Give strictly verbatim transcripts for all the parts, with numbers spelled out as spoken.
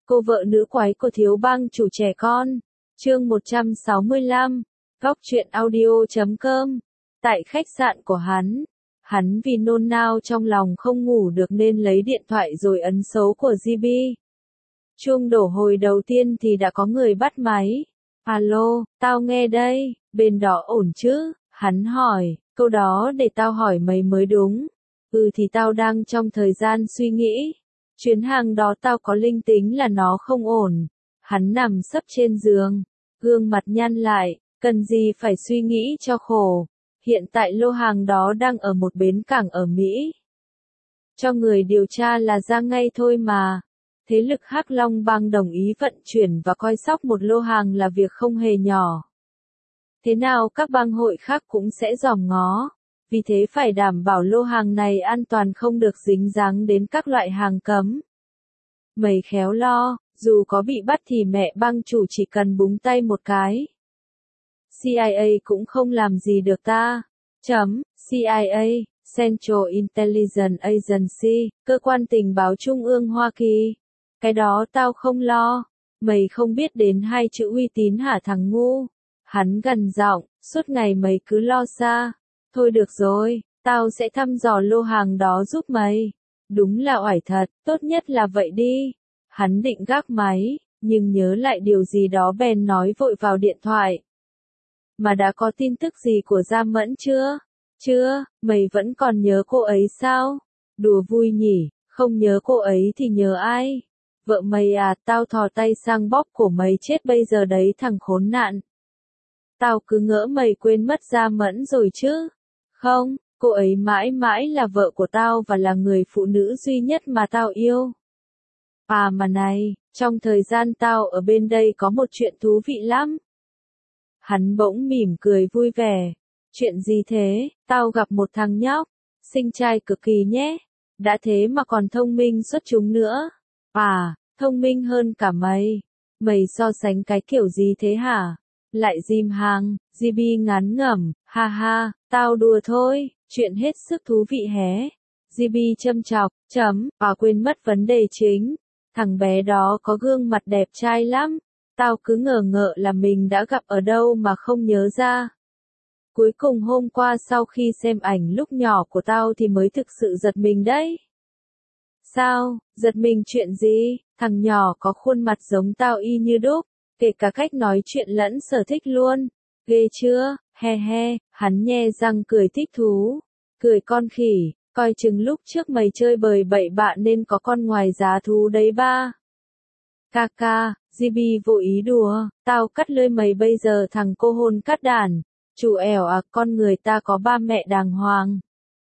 Cô vợ nữ quái của thiếu bang chủ trẻ con. Chương một trăm sáu mươi lăm. Góc truyện audio chấm com. Tại khách sạn của hắn, hắn vì nôn nao trong lòng không ngủ được nên lấy điện thoại rồi ấn số của gi bê. Chuông đổ hồi đầu tiên thì đã có người bắt máy. Alo, tao nghe đây, bên đó ổn chứ? Hắn hỏi, câu đó để tao hỏi mày mới đúng. Ừ thì tao đang trong thời gian suy nghĩ. Chuyến hàng đó tao có linh tính là nó không ổn. Hắn nằm sấp trên giường, gương mặt nhăn lại, cần gì phải suy nghĩ cho khổ. Hiện tại lô hàng đó đang ở một bến cảng ở Mỹ. Cho người điều tra là ra ngay thôi mà. Thế lực Hắc Long Bang đồng ý vận chuyển và coi sóc một lô hàng là việc không hề nhỏ. Thế nào các bang hội khác cũng sẽ dòm ngó. Vì thế phải đảm bảo lô hàng này an toàn, không được dính dáng đến các loại hàng cấm. Mày khéo lo, dù có bị bắt thì mẹ bang chủ chỉ cần búng tay một cái. xê i a cũng không làm gì được ta. Chấm, xê i a, Central Intelligence Agency, cơ quan tình báo trung ương Hoa Kỳ. Cái đó tao không lo. Mày không biết đến hai chữ uy tín hả thằng ngu? Hắn gằn giọng, suốt ngày mày cứ lo xa. Thôi được rồi, tao sẽ thăm dò lô hàng đó giúp mày. Đúng là oải thật, tốt nhất là vậy đi. Hắn định gác máy, nhưng nhớ lại điều gì đó bèn nói vội vào điện thoại. Mà đã có tin tức gì của Gia Mẫn chưa? Chưa, mày vẫn còn nhớ cô ấy sao? Đùa vui nhỉ, không nhớ cô ấy thì nhớ ai? Vợ mày à, tao thò tay sang bóp cổ mày chết bây giờ đấy thằng khốn nạn. Tao cứ ngỡ mày quên mất Gia Mẫn rồi chứ. Không, cô ấy mãi mãi là vợ của tao và là người phụ nữ duy nhất mà tao yêu. À mà này, trong thời gian tao ở bên đây có một chuyện thú vị lắm. Hắn bỗng mỉm cười vui vẻ. Chuyện gì thế? Tao gặp một thằng nhóc, xinh trai cực kỳ nhé. Đã thế mà còn thông minh xuất chúng nữa. À, thông minh hơn cả mày. Mày so sánh cái kiểu gì thế hả? Lại dìm hàng, gi bê ngán ngẩm, ha ha, tao đùa thôi, chuyện hết sức thú vị hé. gi bê châm chọc, chấm, à quên mất vấn đề chính. Thằng bé đó có gương mặt đẹp trai lắm. Tao cứ ngờ ngợ là mình đã gặp ở đâu mà không nhớ ra. Cuối cùng hôm qua sau khi xem ảnh lúc nhỏ của tao thì mới thực sự giật mình đấy. Sao, giật mình chuyện gì? Thằng nhỏ có khuôn mặt giống tao y như đúc, kể cả cách nói chuyện lẫn sở thích luôn. Ghê chưa? He he, hắn nhe răng cười thích thú. Cười con khỉ, coi chừng lúc trước mày chơi bời bậy bạ nên có con ngoài giá thú đấy ba. Ca ca, gi bê vô ý đùa, tao cắt lưỡi mày bây giờ thằng cô hôn cắt đàn. Chủ ẻo à, con người ta có ba mẹ đàng hoàng.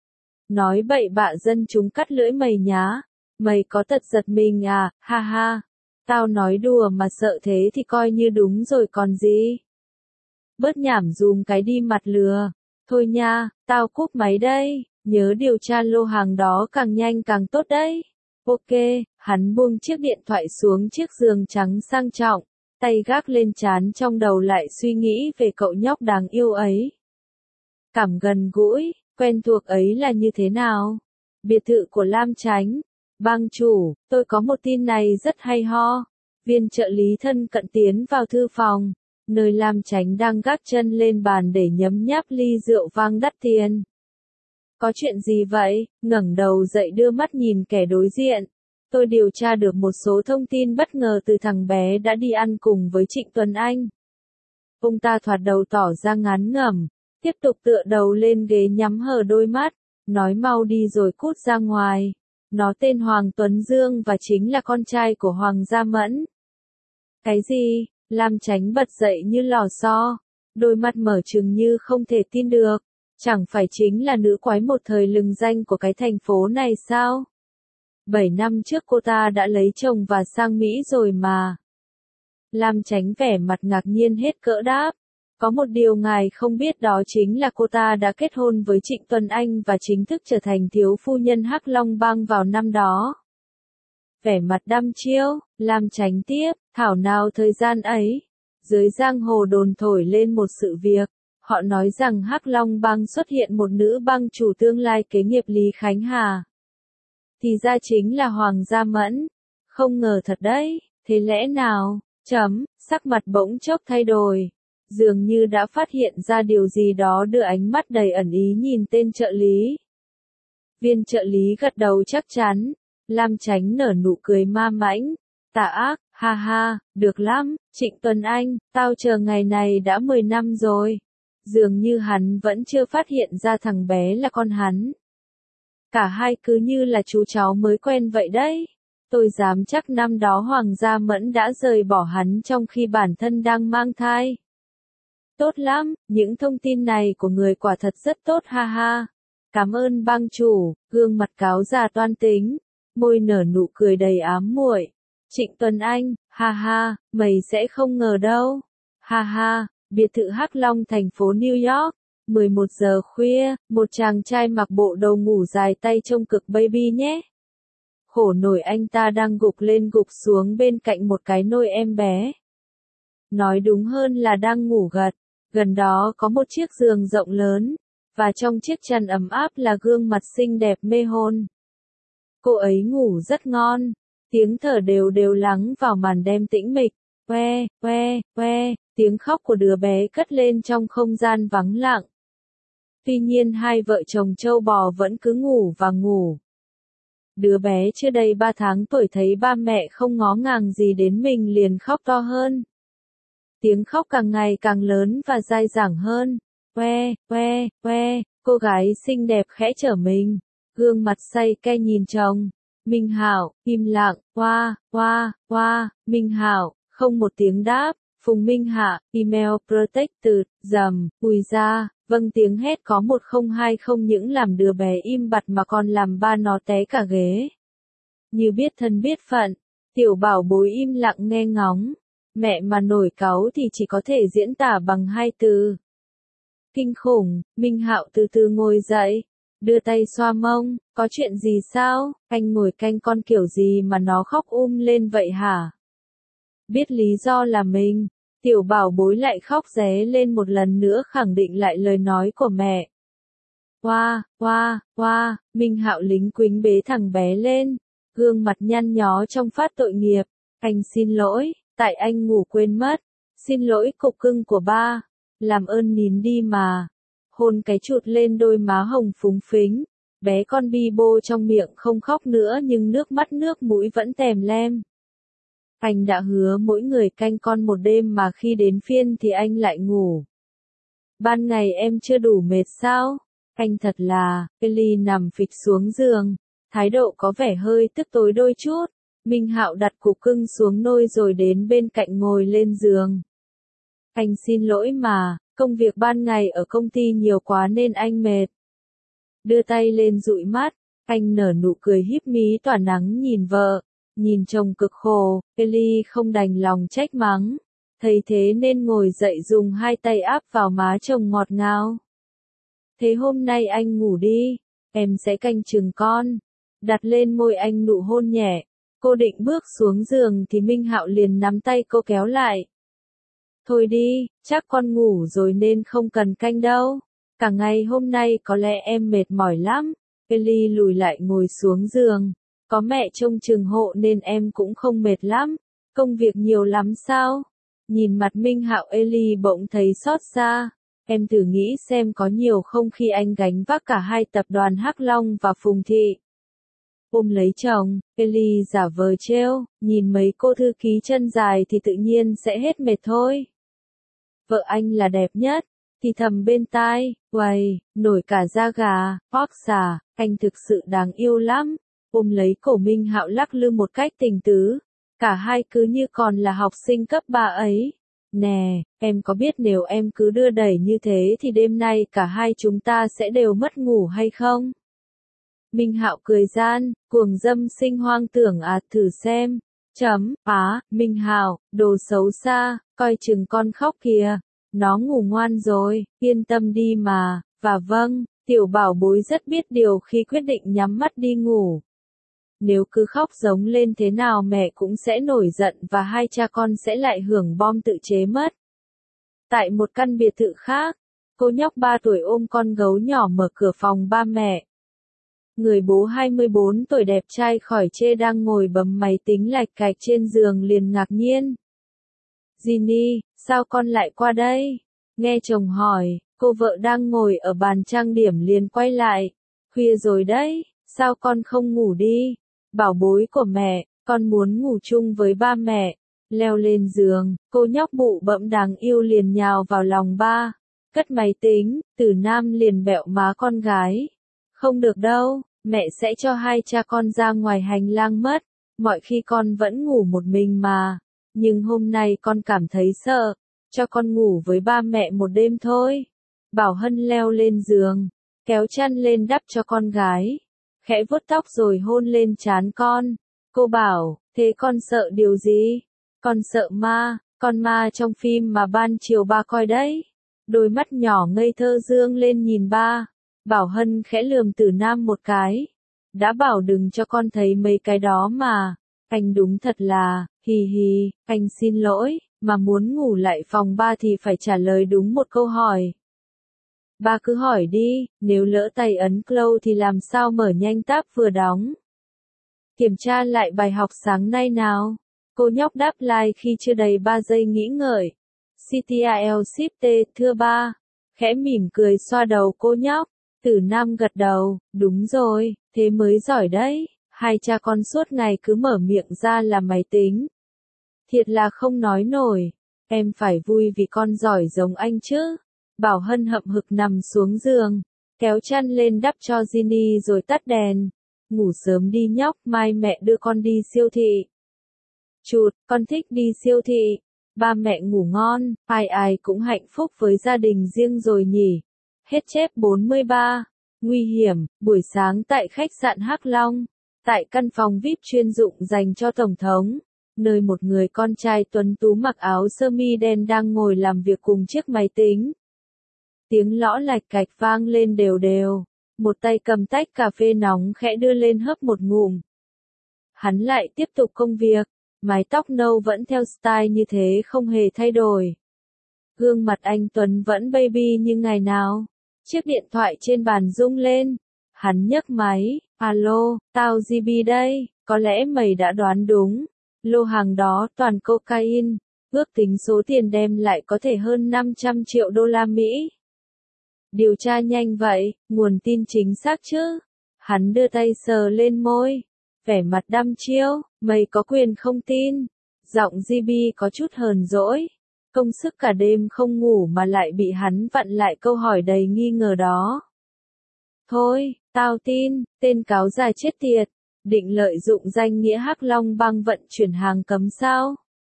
Nói bậy bạ dân chúng cắt lưỡi mày nhá. Mày có tật giật mình à, ha ha. Tao nói đùa mà sợ thế thì coi như đúng rồi còn gì. Bớt nhảm dùm cái đi mặt lừa. Thôi nha, tao cúp máy đây, nhớ điều tra lô hàng đó càng nhanh càng tốt đấy. Ok, hắn buông chiếc điện thoại xuống chiếc giường trắng sang trọng, tay gác lên trán, trong đầu lại suy nghĩ về cậu nhóc đáng yêu ấy. Cảm gần gũi, quen thuộc ấy là như thế nào? Biệt thự của Lam Chánh. Bang chủ, tôi có một tin này rất hay ho. Viên trợ lý thân cận tiến vào thư phòng, nơi Lam Chánh đang gác chân lên bàn để nhấm nháp ly rượu vang đắt tiền. Có chuyện gì vậy? Ngẩng đầu dậy đưa mắt nhìn kẻ đối diện. Tôi điều tra được một số thông tin bất ngờ từ thằng bé đã đi ăn cùng với Trịnh Tuấn Anh. Ông ta thoạt đầu tỏ ra ngán ngẩm, tiếp tục tựa đầu lên ghế nhắm hờ đôi mắt, nói mau đi rồi cút ra ngoài. Nó tên Hoàng Tuấn Dương và chính là con trai của Hoàng Gia Mẫn. Cái gì? Lam Chánh bật dậy như lò xo, đôi mắt mở trừng như không thể tin được. Chẳng phải chính là nữ quái một thời lừng danh của cái thành phố này sao? Bảy năm trước cô ta đã lấy chồng và sang Mỹ rồi mà. Lam Chánh vẻ mặt ngạc nhiên hết cỡ đáp. Có một điều ngài không biết, đó chính là cô ta đã kết hôn với Trịnh Tuấn Anh và chính thức trở thành thiếu phu nhân Hắc Long Bang vào năm đó. Vẻ mặt đăm chiêu, Lam Chánh tiếp, thảo nào thời gian ấy, dưới giang hồ đồn thổi lên một sự việc. Họ nói rằng Hắc Long Bang xuất hiện một nữ bang chủ tương lai kế nghiệp Lý Khánh Hà. Thì ra chính là Hoàng Gia Mẫn. Không ngờ thật đấy, Thế lẽ nào? Chấm, sắc mặt bỗng chốc thay đổi. Dường như đã phát hiện ra điều gì đó đưa ánh mắt đầy ẩn ý nhìn tên trợ lý. Viên trợ lý gật đầu chắc chắn. Lam Chánh nở nụ cười ma mãnh. Tà ác, ha ha, được lắm, Trịnh Tuấn Anh, tao chờ ngày này đã mười năm rồi. Dường như hắn vẫn chưa phát hiện ra thằng bé là con hắn. Cả hai cứ như là chú cháu mới quen vậy đấy. Tôi dám chắc năm đó Hoàng gia Mẫn đã rời bỏ hắn trong khi bản thân đang mang thai. Tốt lắm, những thông tin này của người quả thật rất tốt ha ha. Cảm ơn bang chủ, gương mặt cáo già toan tính, môi nở nụ cười đầy ám muội. Trịnh Tuấn Anh, ha ha, mày sẽ không ngờ đâu. Ha ha, biệt thự Hắc Long thành phố New York, mười một giờ khuya, một chàng trai mặc bộ đồ ngủ dài tay trông cực baby nhé. Khổ nổi anh ta đang gục lên gục xuống bên cạnh một cái nôi em bé. Nói đúng hơn là đang ngủ gật, gần đó có một chiếc giường rộng lớn, và trong chiếc chăn ấm áp là gương mặt xinh đẹp mê hồn. Cô ấy ngủ rất ngon, tiếng thở đều đều lắng vào màn đêm tĩnh mịch, que, que, que, tiếng khóc của đứa bé cất lên trong không gian vắng lặng. Tuy nhiên hai vợ chồng trâu bò vẫn cứ ngủ và ngủ. Đứa bé chưa đầy ba tháng tuổi thấy ba mẹ không ngó ngàng gì đến mình liền khóc to hơn. Tiếng khóc càng ngày càng lớn và dai dẳng hơn. Que, que, que, cô gái xinh đẹp khẽ trở mình, gương mặt say cay nhìn chồng. Minh Hạo, im lặng, qua, qua, qua, Minh Hạo, không một tiếng đáp. Phùng Minh Hạ, email protected, dầm, ùi ra, vâng tiếng hét có một không hai không những làm đứa bé im bặt mà còn làm ba nó té cả ghế. Như biết thân biết phận, tiểu bảo bối im lặng nghe ngóng. Mẹ mà nổi cáu thì chỉ có thể diễn tả bằng hai từ. Kinh khủng, Minh Hạo từ từ ngồi dậy, đưa tay xoa mông, có chuyện gì sao, anh ngồi canh con kiểu gì mà nó khóc um lên vậy hả? Biết lý do là mình, tiểu bảo bối lại khóc ré lên một lần nữa khẳng định lại lời nói của mẹ. Hoa, hoa, hoa, Minh Hạo lính quính bế thằng bé lên, gương mặt nhăn nhó trong phát tội nghiệp. Anh xin lỗi, tại anh ngủ quên mất. Xin lỗi cục cưng của ba, làm ơn nín đi mà. Hôn cái chụt lên đôi má hồng phúng phính, bé con bi bô trong miệng không khóc nữa nhưng nước mắt nước mũi vẫn tèm lem. Anh đã hứa mỗi người canh con một đêm mà khi đến phiên thì anh lại ngủ. Ban ngày em chưa đủ mệt sao? Anh thật là, Ellie nằm phịch xuống giường, thái độ có vẻ hơi tức tối đôi chút. Minh Hạo đặt cục cưng xuống nôi rồi đến bên cạnh ngồi lên giường. Anh xin lỗi mà, công việc ban ngày ở công ty nhiều quá nên anh mệt. Đưa tay lên dụi mắt, anh nở nụ cười híp mí tỏa nắng nhìn vợ. Nhìn chồng cực khổ, Ellie không đành lòng trách mắng. Thấy thế nên ngồi dậy dùng hai tay áp vào má chồng ngọt ngào. Thế hôm nay anh ngủ đi, em sẽ canh chừng con. Đặt lên môi anh nụ hôn nhẹ. Cô định bước xuống giường thì Minh Hạo liền nắm tay cô kéo lại. Thôi đi, chắc con ngủ rồi nên không cần canh đâu. Cả ngày hôm nay có lẽ em mệt mỏi lắm. Ellie lùi lại ngồi xuống giường. Có mẹ trông chừng hộ nên em cũng không mệt lắm. Công việc nhiều lắm sao? Nhìn mặt Minh Hạo Ellie bỗng thấy xót xa. Em thử nghĩ xem có nhiều không khi anh gánh vác cả hai tập đoàn Hắc Long và Phùng Thị. Ôm lấy chồng, Ellie giả vờ trêu, nhìn mấy cô thư ký chân dài thì tự nhiên sẽ hết mệt thôi. Vợ anh là đẹp nhất, thì thầm bên tai, uầy, nổi cả da gà, hoác xà, anh thực sự đáng yêu lắm. Ôm lấy cổ Minh Hạo lắc lư một cách tình tứ, cả hai cứ như còn là học sinh cấp ba ấy. Nè, em có biết nếu em cứ đưa đẩy như thế thì đêm nay cả hai chúng ta sẽ đều mất ngủ hay không? Minh Hạo cười gian, cuồng dâm sinh hoang tưởng à thử xem. Chấm, á, Minh Hạo, đồ xấu xa, coi chừng con khóc kìa. Nó ngủ ngoan rồi, yên tâm đi mà, và vâng, tiểu bảo bối rất biết điều khi quyết định nhắm mắt đi ngủ. Nếu cứ khóc giống lên thế nào mẹ cũng sẽ nổi giận và hai cha con sẽ lại hưởng bom tự chế mất. Tại một căn biệt thự khác, cô nhóc ba tuổi ôm con gấu nhỏ mở cửa phòng ba mẹ. Người bố hai mươi bốn tuổi đẹp trai khỏi chê đang ngồi bấm máy tính lạch cạch trên giường liền ngạc nhiên. Ginny, sao con lại qua đây? Nghe chồng hỏi, cô vợ đang ngồi ở bàn trang điểm liền quay lại. Khuya rồi đấy, sao con không ngủ đi? Bảo bối của mẹ, con muốn ngủ chung với ba mẹ. Leo lên giường, cô nhóc bụ bẫm đáng yêu liền nhào vào lòng ba. Cất máy tính, Tử Nam liền bẹo má con gái. Không được đâu, mẹ sẽ cho hai cha con ra ngoài hành lang mất. Mọi khi con vẫn ngủ một mình mà. Nhưng hôm nay con cảm thấy sợ. Cho con ngủ với ba mẹ một đêm thôi. Bảo Hân leo lên giường, kéo chăn lên đắp cho con gái. Khẽ vuốt tóc rồi hôn lên trán con. Cô bảo, thế con sợ điều gì? Con sợ ma, con ma trong phim mà ban chiều ba coi đấy. Đôi mắt nhỏ ngây thơ dương lên nhìn ba. Bảo Hân khẽ lườm Tử Nam một cái. Đã bảo đừng cho con thấy mấy cái đó mà. Anh đúng thật là, hì hì, anh xin lỗi, mà muốn ngủ lại phòng ba thì phải trả lời đúng một câu hỏi. Ba cứ hỏi đi, nếu lỡ tay ấn close thì làm sao mở nhanh tab vừa đóng. Kiểm tra lại bài học sáng nay nào. Cô nhóc đáp like khi chưa đầy ba giây nghĩ ngợi. xê tê i lờ ship T, thưa ba. Khẽ mỉm cười xoa đầu cô nhóc. Tử Nam gật đầu, đúng rồi, thế mới giỏi đấy. Hai cha con suốt ngày cứ mở miệng ra là máy tính. Thiệt là không nói nổi. Em phải vui vì con giỏi giống anh chứ. Bảo Hân hậm hực nằm xuống giường, kéo chăn lên đắp cho Ginny rồi tắt đèn. Ngủ sớm đi nhóc, mai mẹ đưa con đi siêu thị. Chụt, con thích đi siêu thị. Ba mẹ ngủ ngon, ai ai cũng hạnh phúc với gia đình riêng rồi nhỉ. Hết chép bốn mươi ba. Nguy hiểm, buổi sáng tại khách sạn Hắc Long. Tại căn phòng vi ai pi chuyên dụng dành cho Tổng thống. Nơi một người con trai tuấn tú mặc áo sơ mi đen đang ngồi làm việc cùng chiếc máy tính. Tiếng lõ lạch cạch vang lên đều đều. Một tay cầm tách cà phê nóng khẽ đưa lên hớp một ngụm. Hắn lại tiếp tục công việc. Mái tóc nâu vẫn theo style như thế không hề thay đổi. Gương mặt anh Tuấn vẫn baby như ngày nào. Chiếc điện thoại trên bàn rung lên. Hắn nhấc máy. Alo, tao giê bê đây. Có lẽ mày đã đoán đúng. Lô hàng đó toàn cocaine. Ước tính số tiền đem lại có thể hơn năm trăm triệu đô la Mỹ. Điều tra nhanh vậy, nguồn tin chính xác chứ? Hắn đưa tay sờ lên môi. Vẻ mặt đăm chiêu, mày có quyền không tin. Giọng giê bê có chút hờn dỗi. Công sức cả đêm không ngủ mà lại bị hắn vặn lại câu hỏi đầy nghi ngờ đó. Thôi, tao tin, tên cáo già chết tiệt. Định lợi dụng danh nghĩa Hắc Long băng vận chuyển hàng cấm sao?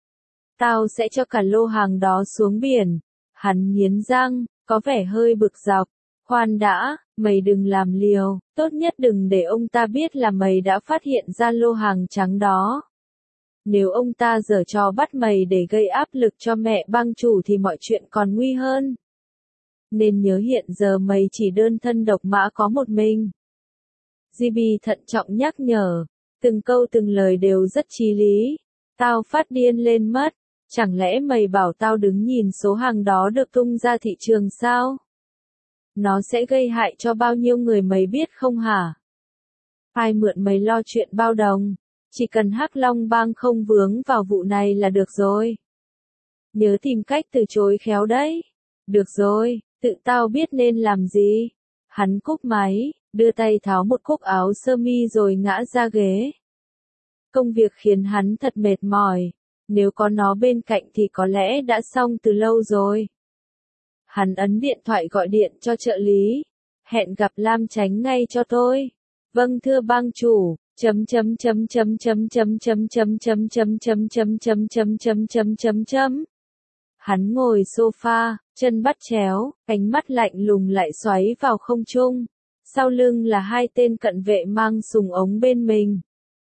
Tao sẽ cho cả lô hàng đó xuống biển. Hắn nghiến răng, có vẻ hơi bực dọc. Khoan đã, mày đừng làm liều, tốt nhất đừng để ông ta biết là mày đã phát hiện ra lô hàng trắng đó. Nếu ông ta giở trò bắt mày để gây áp lực cho mẹ băng chủ thì mọi chuyện còn nguy hơn. Nên nhớ hiện giờ mày chỉ đơn thân độc mã có một mình. giê bê thận trọng nhắc nhở, từng câu từng lời đều rất chí lý. Tao phát điên lên mất, chẳng lẽ mày bảo tao đứng nhìn số hàng đó được tung ra thị trường sao? Nó sẽ gây hại cho bao nhiêu người mày biết không hả? Ai mượn mày lo chuyện bao đồng? Chỉ cần Hắc Long bang không vướng vào vụ này là được rồi. Nhớ tìm cách từ chối khéo đấy. Được rồi, tự tao biết nên làm gì. Hắn cúp máy, đưa tay tháo một cúc áo sơ mi rồi ngã ra ghế. Công việc khiến hắn thật mệt mỏi. Nếu có nó bên cạnh thì có lẽ đã xong từ lâu rồi. Hắn ấn điện thoại gọi điện cho trợ lý. Hẹn gặp Lam Chánh ngay cho tôi. Vâng thưa bang chủ. Chấm chấm chấm chấm chấm chấm chấm chấm chấm chấm chấm chấm chấm chấm chấm chấm chấm chấm. Hắn ngồi sofa, chân bắt chéo, ánh mắt lạnh lùng lại xoáy vào không trung. Sau lưng là hai tên cận vệ mang súng ống bên mình.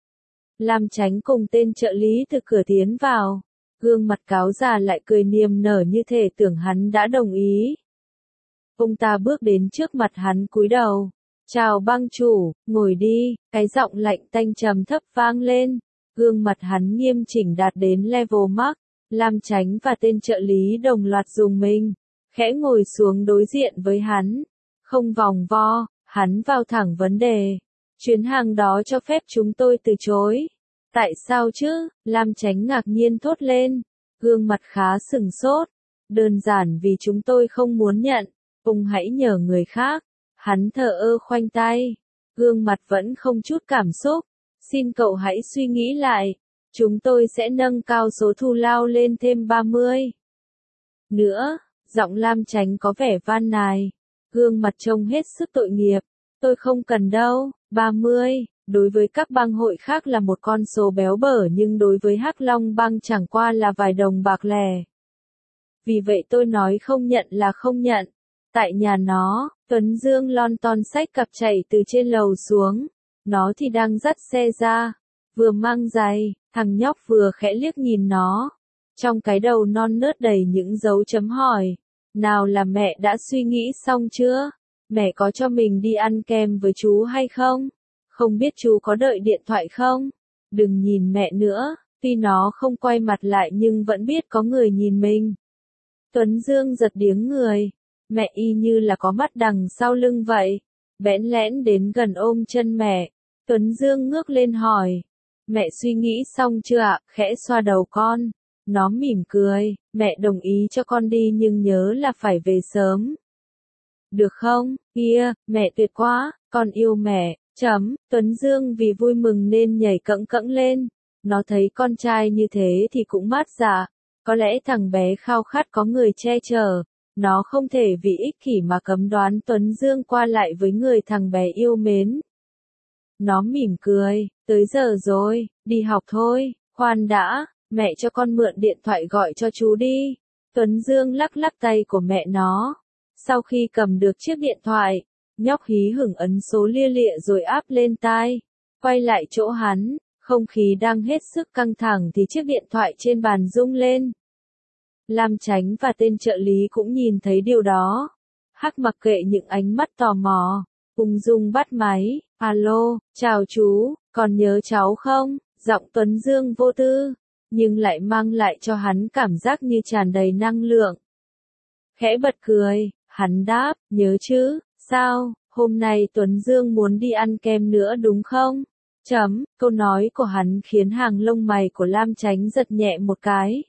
Lam Chánh cùng tên trợ lý từ cửa tiến vào. Gương mặt cáo già lại cười niềm nở như thể tưởng hắn đã đồng ý. Ông ta bước đến trước mặt hắn cúi đầu. Chào bang chủ, ngồi đi, cái giọng lạnh tanh trầm thấp vang lên. Gương mặt hắn nghiêm chỉnh đạt đến level max. Lam Chánh và tên trợ lý đồng loạt dùng mình. Khẽ ngồi xuống đối diện với hắn. Không vòng vo, hắn vào thẳng vấn đề. Chuyến hàng đó cho phép chúng tôi từ chối. Tại sao chứ? Lam Chánh ngạc nhiên thốt lên. Gương mặt khá sừng sốt. Đơn giản vì chúng tôi không muốn nhận. Ông hãy nhờ người khác. Hắn thờ ơ khoanh tay. Gương mặt vẫn không chút cảm xúc. Xin cậu hãy suy nghĩ lại. Chúng tôi sẽ nâng cao số thù lao lên thêm ba mươi. Nữa, giọng Lam Chánh có vẻ van nài. Gương mặt trông hết sức tội nghiệp. Tôi không cần đâu, ba mươi, đối với các bang hội khác là một con số béo bở nhưng đối với Hắc Long bang chẳng qua là vài đồng bạc lẻ. Vì vậy tôi nói không nhận là không nhận. Tại nhà nó, Tuấn Dương lon ton xách cặp chạy từ trên lầu xuống. Nó thì đang dắt xe ra. Vừa mang giày, thằng nhóc vừa khẽ liếc nhìn nó. Trong cái đầu non nớt đầy những dấu chấm hỏi. Nào là mẹ đã suy nghĩ xong chưa? Mẹ có cho mình đi ăn kem với chú hay không? Không biết chú có đợi điện thoại không? Đừng nhìn mẹ nữa, tuy nó không quay mặt lại nhưng vẫn biết có người nhìn mình. Tuấn Dương giật điếng người. Mẹ y như là có mắt đằng sau lưng vậy. Bẽn lẽn đến gần ôm chân mẹ. Tuấn Dương ngước lên hỏi. Mẹ suy nghĩ xong chưa ạ? Khẽ xoa đầu con. Nó mỉm cười. Mẹ đồng ý cho con đi nhưng nhớ là phải về sớm. Được không? Kia, mẹ tuyệt quá, con yêu mẹ. Chấm, Tuấn Dương vì vui mừng nên nhảy cẫng cẫng lên. Nó thấy con trai như thế thì cũng mát dạ. Có lẽ thằng bé khao khát có người che chở. Nó không thể vì ích kỷ mà cấm đoán Tuấn Dương qua lại với người thằng bé yêu mến. Nó mỉm cười, tới giờ rồi, đi học thôi, khoan đã, mẹ cho con mượn điện thoại gọi cho chú đi. Tuấn Dương lắc lắc tay của mẹ nó. Sau khi cầm được chiếc điện thoại, nhóc hí hửng ấn số lia lịa rồi áp lên tai. Quay lại chỗ hắn, không khí đang hết sức căng thẳng thì chiếc điện thoại trên bàn rung lên. Lam Chánh và tên trợ lý cũng nhìn thấy điều đó. Hắc mặc kệ những ánh mắt tò mò, ung dung bắt máy. Alo, chào chú, còn nhớ cháu không? Giọng Tuấn Dương vô tư, nhưng lại mang lại cho hắn cảm giác như tràn đầy năng lượng. Khẽ bật cười, hắn đáp, nhớ chứ, sao, hôm nay Tuấn Dương muốn đi ăn kem nữa đúng không? Chấm, câu nói của hắn khiến hàng lông mày của Lam Chánh giật nhẹ một cái.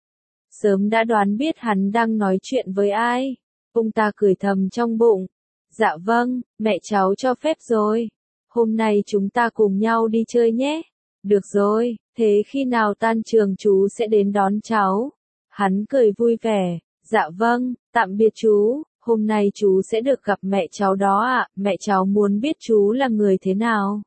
Sớm đã đoán biết hắn đang nói chuyện với ai. Ông ta cười thầm trong bụng. Dạ vâng, mẹ cháu cho phép rồi. Hôm nay chúng ta cùng nhau đi chơi nhé. Được rồi, thế khi nào tan trường chú sẽ đến đón cháu? Hắn cười vui vẻ. Dạ vâng, tạm biệt chú, hôm nay chú sẽ được gặp mẹ cháu đó ạ, à. Mẹ cháu muốn biết chú là người thế nào.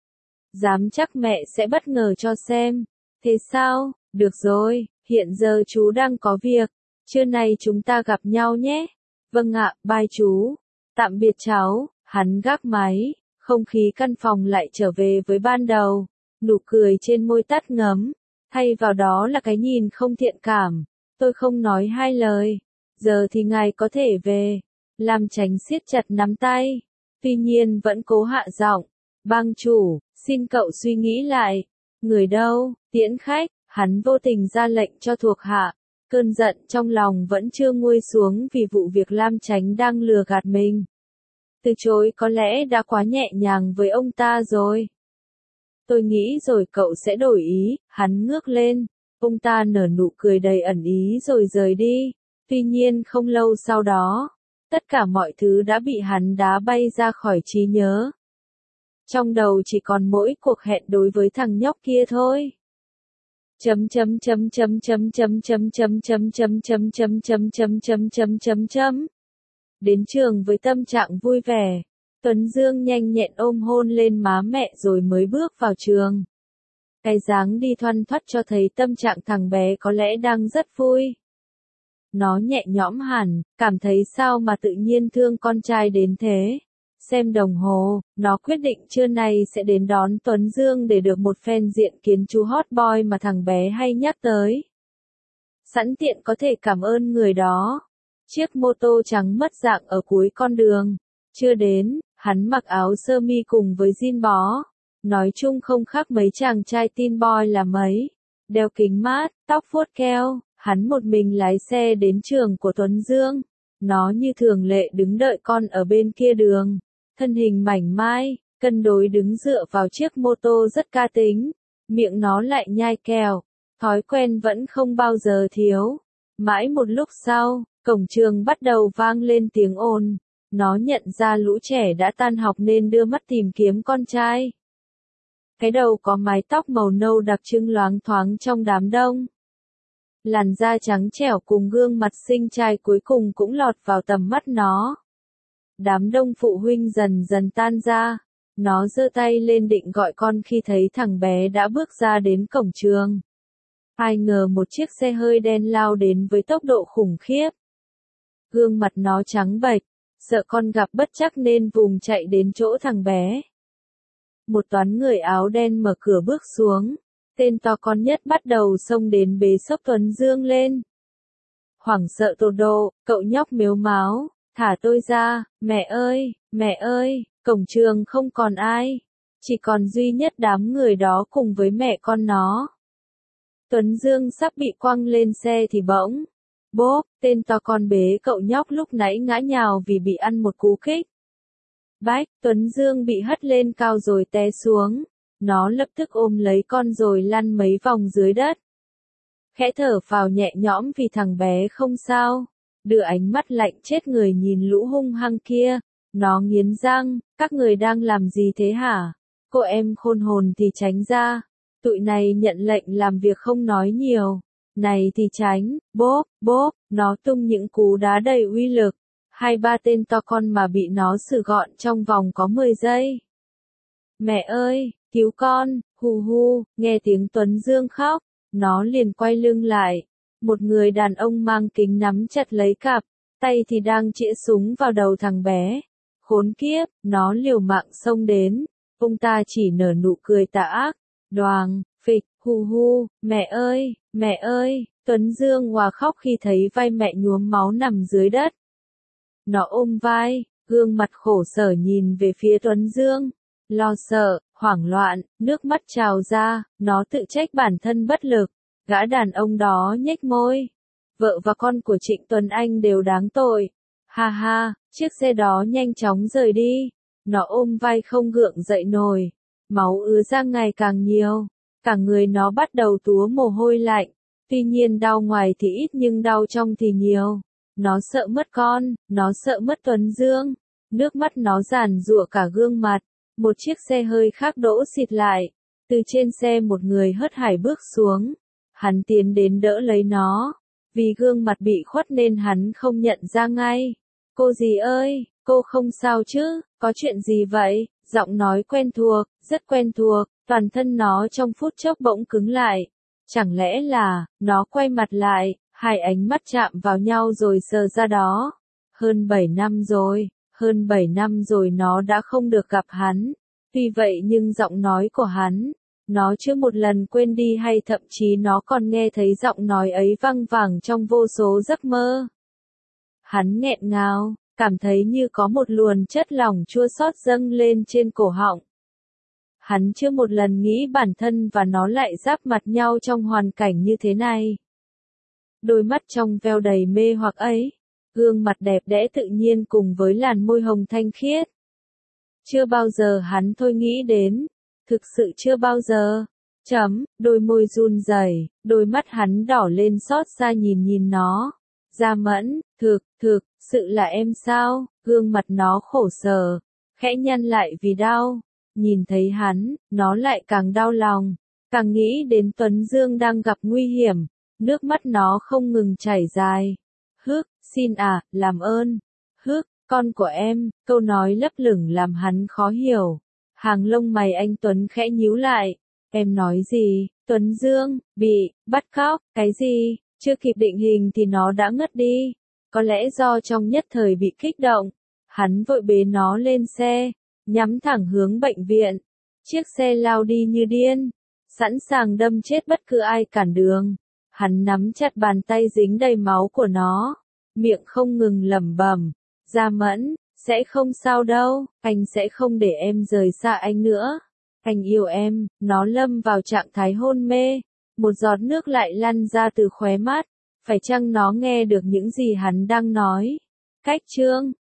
Dám chắc mẹ sẽ bất ngờ cho xem. Thế sao? Được rồi, hiện giờ chú đang có việc. Trưa nay chúng ta gặp nhau nhé. Vâng ạ, bye chú. Tạm biệt cháu. Hắn gác máy. Không khí căn phòng lại trở về với ban đầu. Nụ cười trên môi tắt ngấm. Thay vào đó là cái nhìn không thiện cảm. Tôi không nói hai lời. Giờ thì ngài có thể về. Lam Chánh siết chặt nắm tay. Tuy nhiên vẫn cố hạ giọng. Bang chủ, xin cậu suy nghĩ lại. Người đâu, tiễn khách. Hắn vô tình ra lệnh cho thuộc hạ. Cơn giận trong lòng vẫn chưa nguôi xuống vì vụ việc Lam Chánh đang lừa gạt mình. Từ chối có lẽ đã quá nhẹ nhàng với ông ta rồi. Tôi nghĩ rồi cậu sẽ đổi ý. Hắn ngước lên. Ông ta nở nụ cười đầy ẩn ý rồi rời đi. Tuy nhiên không lâu sau đó, tất cả mọi thứ đã bị hắn đá bay ra khỏi trí nhớ. Trong đầu chỉ còn mỗi cuộc hẹn đối với thằng nhóc kia thôi. Chấm chấm chấm chấm chấm chấm chấm chấm chấm chấm chấm chấm chấm chấm chấm chấm chấm chấm. Đến trường với tâm trạng vui vẻ, Tuấn Dương nhanh nhẹn ôm hôn lên má mẹ rồi mới bước vào trường. Cái dáng đi thoăn thoắt cho thấy tâm trạng thằng bé có lẽ đang rất vui. Nó nhẹ nhõm hẳn, cảm thấy sao mà tự nhiên thương con trai đến thế. Xem đồng hồ, nó quyết định trưa nay sẽ đến đón Tuấn Dương để được một phen diện kiến chú hot boy mà thằng bé hay nhắc tới. Sẵn tiện có thể cảm ơn người đó. Chiếc mô tô trắng mất dạng ở cuối con đường. Chưa đến, hắn mặc áo sơ mi cùng với jean bó. Nói chung không khác mấy chàng trai teen boy là mấy. Đeo kính mát, tóc vuốt keo, hắn một mình lái xe đến trường của Tuấn Dương. Nó như thường lệ đứng đợi con ở bên kia đường. Thân hình mảnh mai, cân đối đứng dựa vào chiếc mô tô rất ca tính, miệng nó lại nhai kẹo, thói quen vẫn không bao giờ thiếu. Mãi một lúc sau, cổng trường bắt đầu vang lên tiếng ồn, nó nhận ra lũ trẻ đã tan học nên đưa mắt tìm kiếm con trai. Cái đầu có mái tóc màu nâu đặc trưng loáng thoáng trong đám đông. Làn da trắng trẻo cùng gương mặt xinh trai cuối cùng cũng lọt vào tầm mắt nó. Đám đông phụ huynh dần dần tan ra, nó giơ tay lên định gọi con khi thấy thằng bé đã bước ra đến cổng trường. Ai ngờ một chiếc xe hơi đen lao đến với tốc độ khủng khiếp. Gương mặt nó trắng bệch, sợ con gặp bất trắc nên vùng chạy đến chỗ thằng bé. Một toán người áo đen mở cửa bước xuống, tên to con nhất bắt đầu xông đến bế xốc Tuấn Dương lên. Hoảng sợ tột độ, cậu nhóc mếu máo, thả tôi ra, mẹ ơi, mẹ ơi, cổng trường không còn ai, chỉ còn duy nhất đám người đó cùng với mẹ con nó. Tuấn Dương sắp bị quăng lên xe thì bỗng, bốp, tên to con bế cậu nhóc lúc nãy ngã nhào vì bị ăn một cú kích. Bách, Tuấn Dương bị hất lên cao rồi té xuống, nó lập tức ôm lấy con rồi lăn mấy vòng dưới đất. Khẽ thở phào nhẹ nhõm vì thằng bé không sao, đưa ánh mắt lạnh chết người nhìn lũ hung hăng kia, nó nghiến răng, các người đang làm gì thế hả? Cô em khôn hồn thì tránh ra, tụi này nhận lệnh làm việc không nói nhiều, này thì tránh, bốp, bốp, nó tung những cú đá đầy uy lực. Hai ba tên to con mà bị nó xử gọn trong vòng có mười giây. Mẹ ơi, cứu con, hù hù, nghe tiếng Tuấn Dương khóc, nó liền quay lưng lại. Một người đàn ông mang kính nắm chặt lấy cặp, tay thì đang chĩa súng vào đầu thằng bé. Khốn kiếp, nó liều mạng xông đến, ông ta chỉ nở nụ cười tà ác. Đoàng, phịch, hù hù, mẹ ơi, mẹ ơi, Tuấn Dương hòa khóc khi thấy vai mẹ nhuốm máu nằm dưới đất. Nó ôm vai, gương mặt khổ sở nhìn về phía Tuấn Dương, lo sợ, hoảng loạn, nước mắt trào ra, nó tự trách bản thân bất lực. Gã đàn ông đó nhếch môi. Vợ và con của Trịnh Tuấn Anh đều đáng tội. Ha ha, chiếc xe đó nhanh chóng rời đi. Nó ôm vai không gượng dậy nổi. Máu ứa ra ngày càng nhiều. Cả người nó bắt đầu túa mồ hôi lạnh. Tuy nhiên đau ngoài thì ít nhưng đau trong thì nhiều. Nó sợ mất con, nó sợ mất Tuấn Dương. Nước mắt nó giàn giụa cả gương mặt. Một chiếc xe hơi khác đỗ xịt lại. Từ trên xe một người hớt hải bước xuống. Hắn tiến đến đỡ lấy nó. Vì gương mặt bị khuất nên hắn không nhận ra ngay. Cô dì ơi, cô không sao chứ, có chuyện gì vậy? Giọng nói quen thuộc, rất quen thuộc, toàn thân nó trong phút chốc bỗng cứng lại. Chẳng lẽ là, nó quay mặt lại, hai ánh mắt chạm vào nhau rồi sờ ra đó. Hơn bảy năm rồi, hơn bảy năm rồi nó đã không được gặp hắn. Tuy vậy nhưng giọng nói của hắn, nó chưa một lần quên đi hay thậm chí nó còn nghe thấy giọng nói ấy văng vẳng trong vô số giấc mơ. Hắn nghẹn ngào, cảm thấy như có một luồn chất lỏng chua xót dâng lên trên cổ họng. Hắn chưa một lần nghĩ bản thân và nó lại giáp mặt nhau trong hoàn cảnh như thế này. Đôi mắt trong veo đầy mê hoặc ấy, gương mặt đẹp đẽ tự nhiên cùng với làn môi hồng thanh khiết. Chưa bao giờ hắn thôi nghĩ đến, thực sự chưa bao giờ. Chấm, đôi môi run rẩy, đôi mắt hắn đỏ lên xót xa nhìn nhìn nó. Gia Mẫn, thực, thực, sự là em sao? Gương mặt nó khổ sở, khẽ nhăn lại vì đau. Nhìn thấy hắn, nó lại càng đau lòng, càng nghĩ đến Tuấn Dương đang gặp nguy hiểm, nước mắt nó không ngừng chảy dài. Hức, xin à, làm ơn. Hức, con của em, câu nói lấp lửng làm hắn khó hiểu. Hàng lông mày anh Tuấn khẽ nhíu lại. Em nói gì? Tuấn Dương, bị, bắt cóc, cái gì? Chưa kịp định hình thì nó đã ngất đi. Có lẽ do trong nhất thời bị kích động. Hắn vội bế nó lên xe, nhắm thẳng hướng bệnh viện. Chiếc xe lao đi như điên, sẵn sàng đâm chết bất cứ ai cản đường. Hắn nắm chặt bàn tay dính đầy máu của nó, miệng không ngừng lẩm bẩm. Gia Mẫn, sẽ không sao đâu, anh sẽ không để em rời xa anh nữa. Anh yêu em, nó lâm vào trạng thái hôn mê. Một giọt nước lại lăn ra từ khóe mắt. Phải chăng nó nghe được những gì hắn đang nói? Cách chương